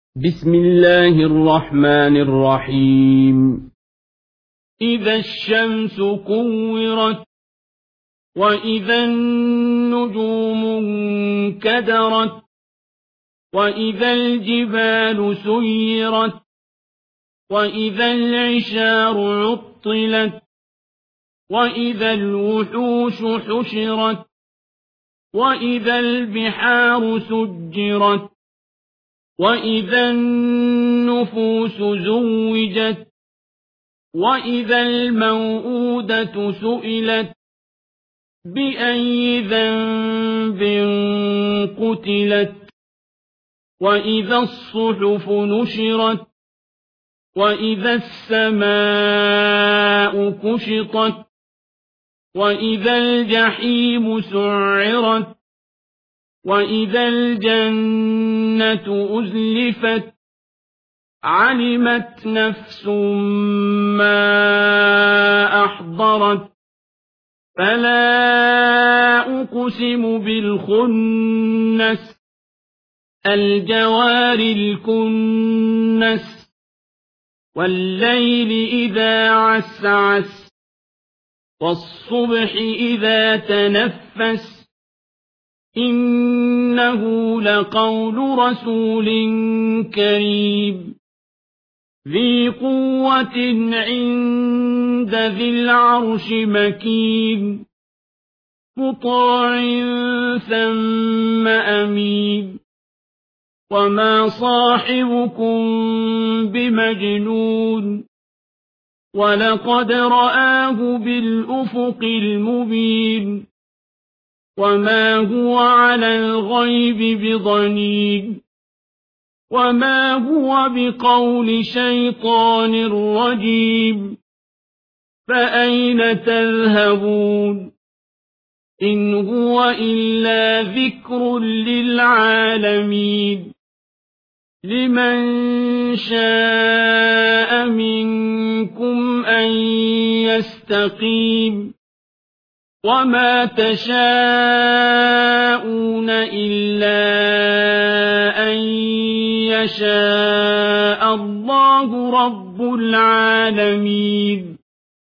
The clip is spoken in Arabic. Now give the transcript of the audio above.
بسم الله الرحمن الرحيم. إذا الشمس كورت وإذا النجوم انكدرت وإذا الجبال سيرت وإذا العشار عطلت وإذا الوحوش حشرت وإذا البحار سجرت وإذا النفوس زوجت وإذا الموءودة سئلت بأي ذنب قتلت وإذا الصحف نشرت وإذا السماء كشطت وإذا الجحيم سعرت وإذا الجنة أزلفت علمت نفس ما أحضرت فلا أقسم بالخنس الجوار الكنس والليل إذا عسعس والصبح إذا تنفس إنه لقول رسول كريم ذي قوة عند ذي العرش مكين مطاع ثم أمين وما صاحبكم بمجنون ولقد رآه بالأفق المبين وما هو على الغيب بضنين وما هو بقول شيطان رجيم فأين تذهبون إن هو إلا ذكر للعالمين لمن شاء منكم أن يستقيم وما تشاءون إلا أن يشاء الله رب العالمين.